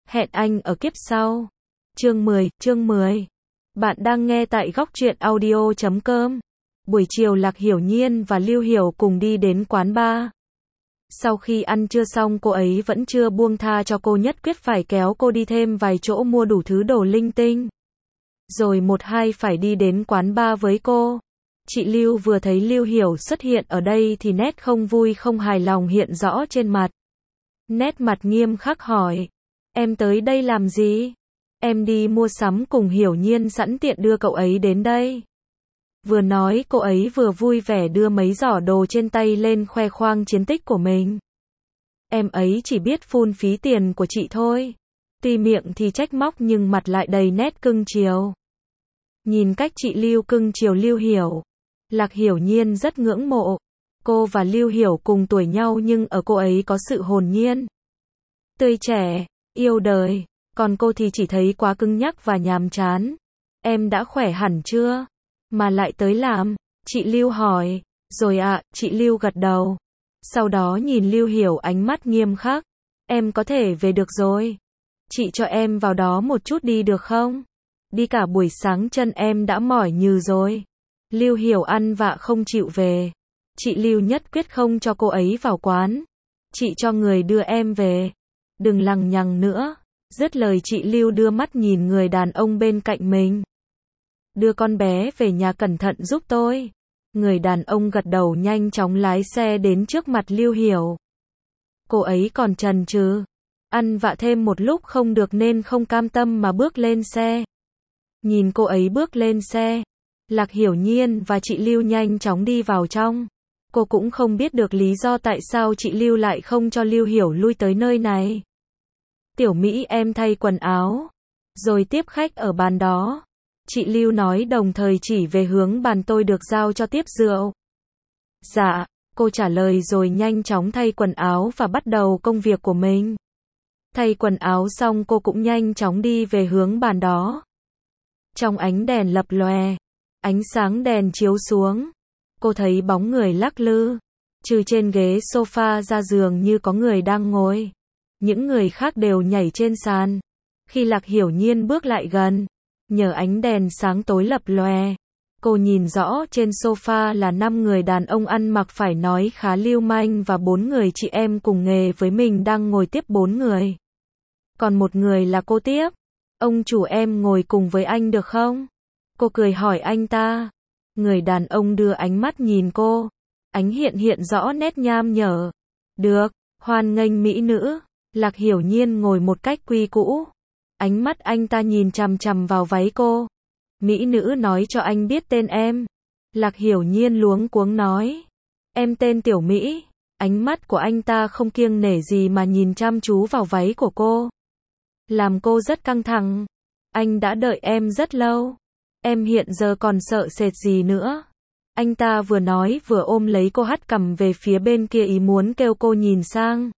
Hẹn anh ở kiếp sau. Chương 10. Bạn đang nghe tại góc truyện audio.com. Buổi chiều Lạc Hiểu Nhiên và Lưu Hiểu cùng đi đến quán bar. Sau khi ăn trưa xong cô ấy vẫn chưa buông tha cho cô, nhất quyết phải kéo cô đi thêm vài chỗ mua đủ thứ đồ linh tinh. Rồi một hai phải đi đến quán bar với cô. Chị Lưu vừa thấy Lưu Hiểu xuất hiện ở đây thì nét không vui không hài lòng hiện rõ trên mặt. Nét mặt nghiêm khắc hỏi. Em tới đây làm gì? Em đi mua sắm cùng Hiểu Nhiên, sẵn tiện đưa cậu ấy đến đây. Vừa nói cô ấy vừa vui vẻ đưa mấy giỏ đồ trên tay lên khoe khoang chiến tích của mình. Em ấy chỉ biết phung phí tiền của chị thôi. Tuy miệng thì trách móc nhưng mặt lại đầy nét cưng chiều. Nhìn cách chị Lưu cưng chiều Lưu Hiểu, Lạc Hiểu Nhiên rất ngưỡng mộ. Cô và Lưu Hiểu cùng tuổi nhau nhưng ở cô ấy có sự hồn nhiên, tươi trẻ, yêu đời. Còn cô thì chỉ thấy quá cứng nhắc và nhàm chán. Em đã khỏe hẳn chưa? Mà lại tới làm? Chị Lưu hỏi. Rồi ạ, chị Lưu gật đầu. Sau đó nhìn Lưu Hiểu ánh mắt nghiêm khắc. Em có thể về được rồi. Chị cho em vào đó một chút đi được không? Đi cả buổi sáng chân em đã mỏi nhừ rồi. Lưu Hiểu ăn vạ không chịu về. Chị Lưu nhất quyết không cho cô ấy vào quán. Chị cho người đưa em về. Đừng lằng nhằng nữa. Dứt lời chị Lưu đưa mắt nhìn người đàn ông bên cạnh mình. Đưa con bé về nhà cẩn thận giúp tôi. Người đàn ông gật đầu nhanh chóng lái xe đến trước mặt Lưu Hiểu. Cô ấy còn chần chừ, ăn vạ thêm một lúc không được nên không cam tâm mà bước lên xe. Nhìn cô ấy bước lên xe, Lạc Hiểu Nhiên và chị Lưu nhanh chóng đi vào trong. Cô cũng không biết được lý do tại sao chị Lưu lại không cho Lưu Hiểu lui tới nơi này. Tiểu Mỹ, em thay quần áo, rồi tiếp khách ở bàn đó. Chị Lưu nói đồng thời chỉ về hướng bàn tôi được giao cho tiếp rượu. Dạ, cô trả lời rồi nhanh chóng thay quần áo và bắt đầu công việc của mình. Thay quần áo xong cô cũng nhanh chóng đi về hướng bàn đó. Trong ánh đèn lập lòe, ánh sáng đèn chiếu xuống, cô thấy bóng người lắc lư. Trừ trên ghế sofa ra giường như có người đang ngồi. Những người khác đều nhảy trên sàn. Khi Lạc Hiểu Nhiên bước lại gần, nhờ ánh đèn sáng tối lập lòe, cô nhìn rõ trên sofa là 5 người đàn ông ăn mặc phải nói khá lưu manh và 4 người chị em cùng nghề với mình đang ngồi tiếp 4 người. Còn một người là cô tiếp. Ông chủ, em ngồi cùng với anh được không? Cô cười hỏi anh ta. Người đàn ông đưa ánh mắt nhìn cô. Ánh hiện rõ nét nham nhở. Được, hoan nghênh mỹ nữ. Lạc Hiểu Nhiên ngồi một cách quy cũ. Ánh mắt anh ta nhìn chằm chằm vào váy cô. Mỹ nữ, nói cho anh biết tên em. Lạc Hiểu Nhiên luống cuống nói. Em tên Tiểu Mỹ. Ánh mắt của anh ta không kiêng nể gì mà nhìn chăm chú vào váy của cô. Làm cô rất căng thẳng. Anh đã đợi em rất lâu. Em hiện giờ còn sợ sệt gì nữa? Anh ta vừa nói vừa ôm lấy cô, hất cằm về phía bên kia ý muốn kêu cô nhìn sang.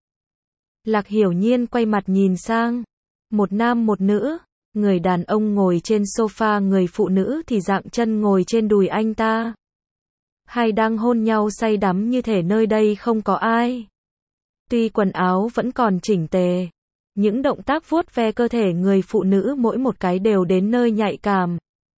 Lạc Hiểu Nhiên quay mặt nhìn sang. Một nam một nữ. Người đàn ông ngồi trên sofa, người phụ nữ thì dạng chân ngồi trên đùi anh ta. Hai đang hôn nhau say đắm như thể nơi đây không có ai. Tuy quần áo vẫn còn chỉnh tề, những động tác vuốt ve cơ thể người phụ nữ mỗi một cái đều đến nơi nhạy cảm.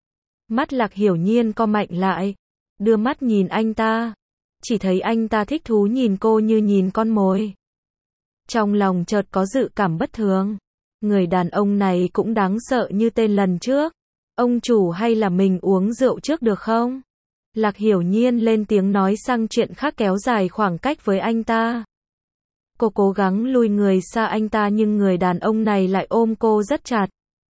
Mắt Lạc Hiểu Nhiên co mạnh lại, đưa mắt nhìn anh ta. Chỉ thấy anh ta thích thú nhìn cô như nhìn con mồi. Trong lòng chợt có dự cảm bất thường. Người đàn ông này cũng đáng sợ như tên lần trước. Ông chủ, hay là mình uống rượu trước được không? Lạc Hiểu Nhiên lên tiếng nói sang chuyện khác, kéo dài khoảng cách với anh ta. Cô cố gắng lùi người xa anh ta nhưng người đàn ông này lại ôm cô rất chặt.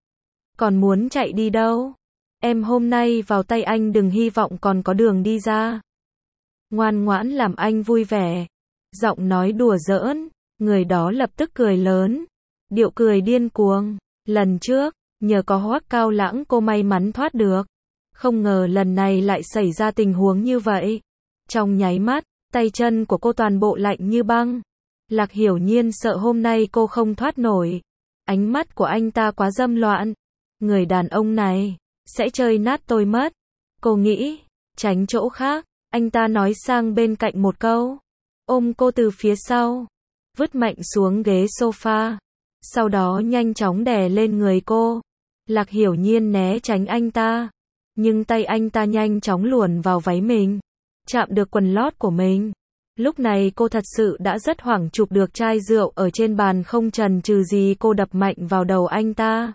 Còn muốn chạy đi đâu? Em hôm nay vào tay anh, đừng hy vọng còn có đường đi ra. Ngoan ngoãn làm anh vui vẻ. Giọng nói đùa giỡn. Người đó lập tức cười lớn. Điệu cười điên cuồng. Lần trước, nhờ có Hoắc Cao Lãng cô may mắn thoát được. Không ngờ lần này lại xảy ra tình huống như vậy. Trong nháy mắt, tay chân của cô toàn bộ lạnh như băng. Lạc Hiểu Nhiên sợ hôm nay cô không thoát nổi. Ánh mắt của anh ta quá dâm loạn. Người đàn ông này sẽ chơi nát tôi mất. Cô nghĩ. Tránh chỗ khác. Anh ta nói sang bên cạnh một câu. Ôm cô từ phía sau. Vứt mạnh xuống ghế sofa. sau đó nhanh chóng đè lên người cô. Lạc Hiểu Nhiên né tránh anh ta, nhưng tay anh ta nhanh chóng luồn vào váy mình, chạm được quần lót của mình. Lúc này cô thật sự đã rất hoảng, chụp được chai rượu ở trên bàn không chần chừ gì cô đập mạnh vào đầu anh ta.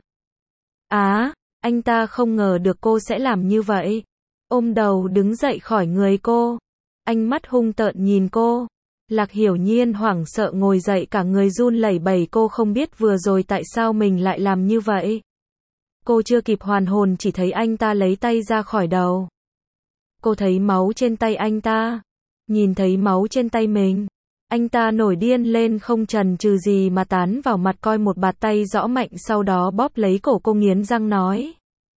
Anh ta không ngờ được cô sẽ làm như vậy. Ôm đầu đứng dậy khỏi người cô. Ánh mắt hung tợn nhìn cô. Lạc Hiểu Nhiên hoảng sợ ngồi dậy, cả người run lẩy bẩy, cô không biết vừa rồi tại sao mình lại làm như vậy. Cô chưa kịp hoàn hồn chỉ thấy anh ta lấy tay ra khỏi đầu. Cô thấy máu trên tay anh ta. Nhìn thấy máu trên tay mình, anh ta nổi điên lên, không chần chừ gì mà tán vào mặt coi một bạt tay rõ mạnh, sau đó bóp lấy cổ cô nghiến răng nói.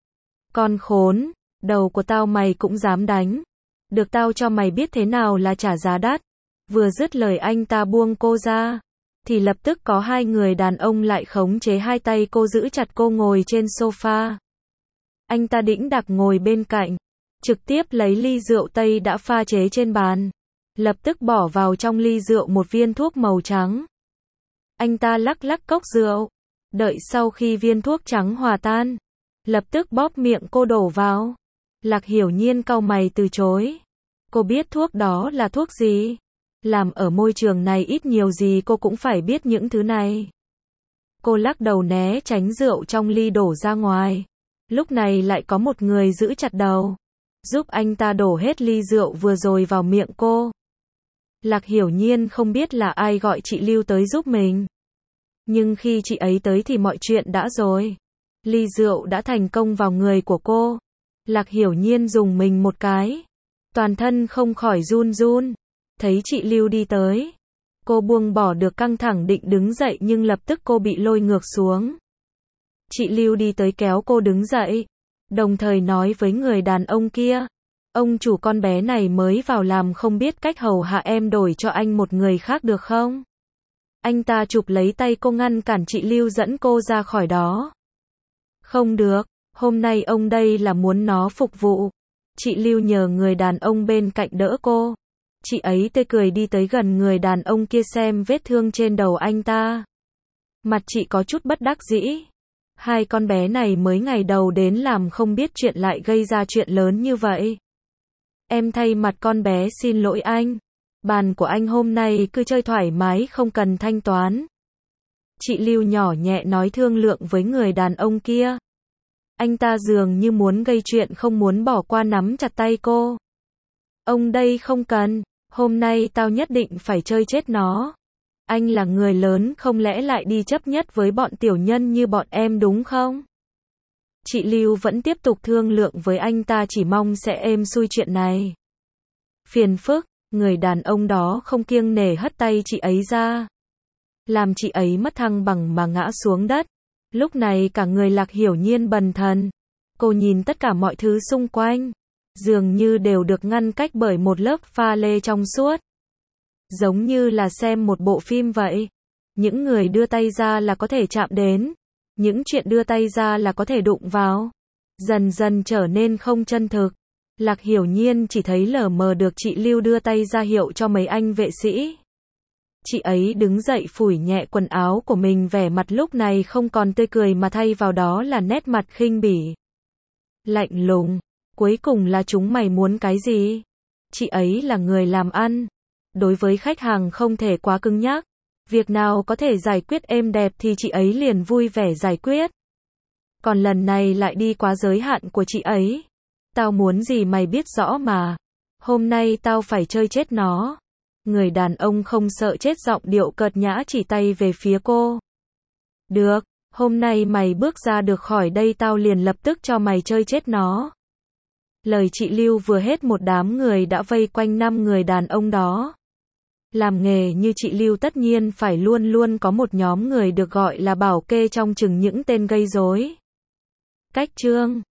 Con khốn, đầu của tao mày cũng dám đánh. Được tao cho mày biết thế nào là trả giá đắt. Vừa dứt lời anh ta buông cô ra, thì lập tức có hai người đàn ông lại khống chế hai tay cô, giữ chặt cô ngồi trên sofa. Anh ta đĩnh đạc ngồi bên cạnh, trực tiếp lấy ly rượu tây đã pha chế trên bàn, lập tức bỏ vào trong ly rượu một viên thuốc màu trắng. Anh ta lắc lắc cốc rượu, đợi sau khi viên thuốc trắng hòa tan, lập tức bóp miệng cô đổ vào. Lạc Hiểu Nhiên cau mày từ chối. Cô biết thuốc đó là thuốc gì? Làm ở môi trường này ít nhiều gì cô cũng phải biết những thứ này. Cô lắc đầu né tránh rượu trong ly đổ ra ngoài. Lúc này lại có một người giữ chặt đầu, giúp anh ta đổ hết ly rượu vừa rồi vào miệng cô. Lạc Hiểu Nhiên không biết là ai gọi chị Lưu tới giúp mình. Nhưng khi chị ấy tới thì mọi chuyện đã rồi. Ly rượu đã thành công vào người của cô. Lạc Hiểu Nhiên dùng mình một cái, toàn thân không khỏi run run. Thấy chị Lưu đi tới, cô buông bỏ được căng thẳng định đứng dậy, nhưng lập tức cô bị lôi ngược xuống. Chị Lưu đi tới kéo cô đứng dậy, đồng thời nói với người đàn ông kia. Ông chủ, con bé này mới vào làm không biết cách hầu hạ em, đổi cho anh một người khác được không? Anh ta chụp lấy tay cô ngăn cản chị Lưu dẫn cô ra khỏi đó. Không được, hôm nay ông đây là muốn nó phục vụ. Chị Lưu nhờ người đàn ông bên cạnh đỡ cô. Chị ấy tươi cười đi tới gần người đàn ông kia xem vết thương trên đầu anh ta. Mặt chị có chút bất đắc dĩ. Hai con bé này mới ngày đầu đến làm không biết chuyện lại gây ra chuyện lớn như vậy. Em thay mặt con bé xin lỗi anh. Bàn của anh hôm nay cứ chơi thoải mái, không cần thanh toán. Chị Lưu nhỏ nhẹ nói thương lượng với người đàn ông kia. Anh ta dường như muốn gây chuyện, không muốn bỏ qua, nắm chặt tay cô. Ông đây không cần, hôm nay tao nhất định phải chơi chết nó. Anh là người lớn, không lẽ lại đi chấp nhất với bọn tiểu nhân như bọn em đúng không? Chị Lưu vẫn tiếp tục thương lượng với anh ta, chỉ mong sẽ êm xuôi chuyện này. Phiền phức, người đàn ông đó không kiêng nể hất tay chị ấy ra, làm chị ấy mất thăng bằng mà ngã xuống đất. Lúc này cả người Lạc Hiểu Nhiên bần thần. Cô nhìn tất cả mọi thứ xung quanh, dường như đều được ngăn cách bởi một lớp pha lê trong suốt. Giống như là xem một bộ phim vậy. Những người đưa tay ra là có thể chạm đến. Những chuyện đưa tay ra là có thể đụng vào. Dần dần trở nên không chân thực. Lạc Hiểu Nhiên chỉ thấy lờ mờ được chị Lưu đưa tay ra hiệu cho mấy anh vệ sĩ. Chị ấy đứng dậy phủi nhẹ quần áo của mình, vẻ mặt lúc này không còn tươi cười mà thay vào đó là nét mặt khinh bỉ, lạnh lùng. Cuối cùng là chúng mày muốn cái gì? Chị ấy là người làm ăn. Đối với khách hàng không thể quá cứng nhắc. Việc nào có thể giải quyết êm đẹp thì chị ấy liền vui vẻ giải quyết. Còn lần này lại đi quá giới hạn của chị ấy. Tao muốn gì mày biết rõ mà. Hôm nay tao phải chơi chết nó. Người đàn ông không sợ chết, giọng điệu cợt nhã chỉ tay về phía cô. Được, hôm nay mày bước ra được khỏi đây tao liền lập tức cho mày chơi chết nó. Lời chị Lưu vừa hết, một đám người đã vây quanh 5 người đàn ông đó. Làm nghề như chị Lưu tất nhiên phải luôn luôn có một nhóm người được gọi là bảo kê trong chừng những tên gây rối. Cách chương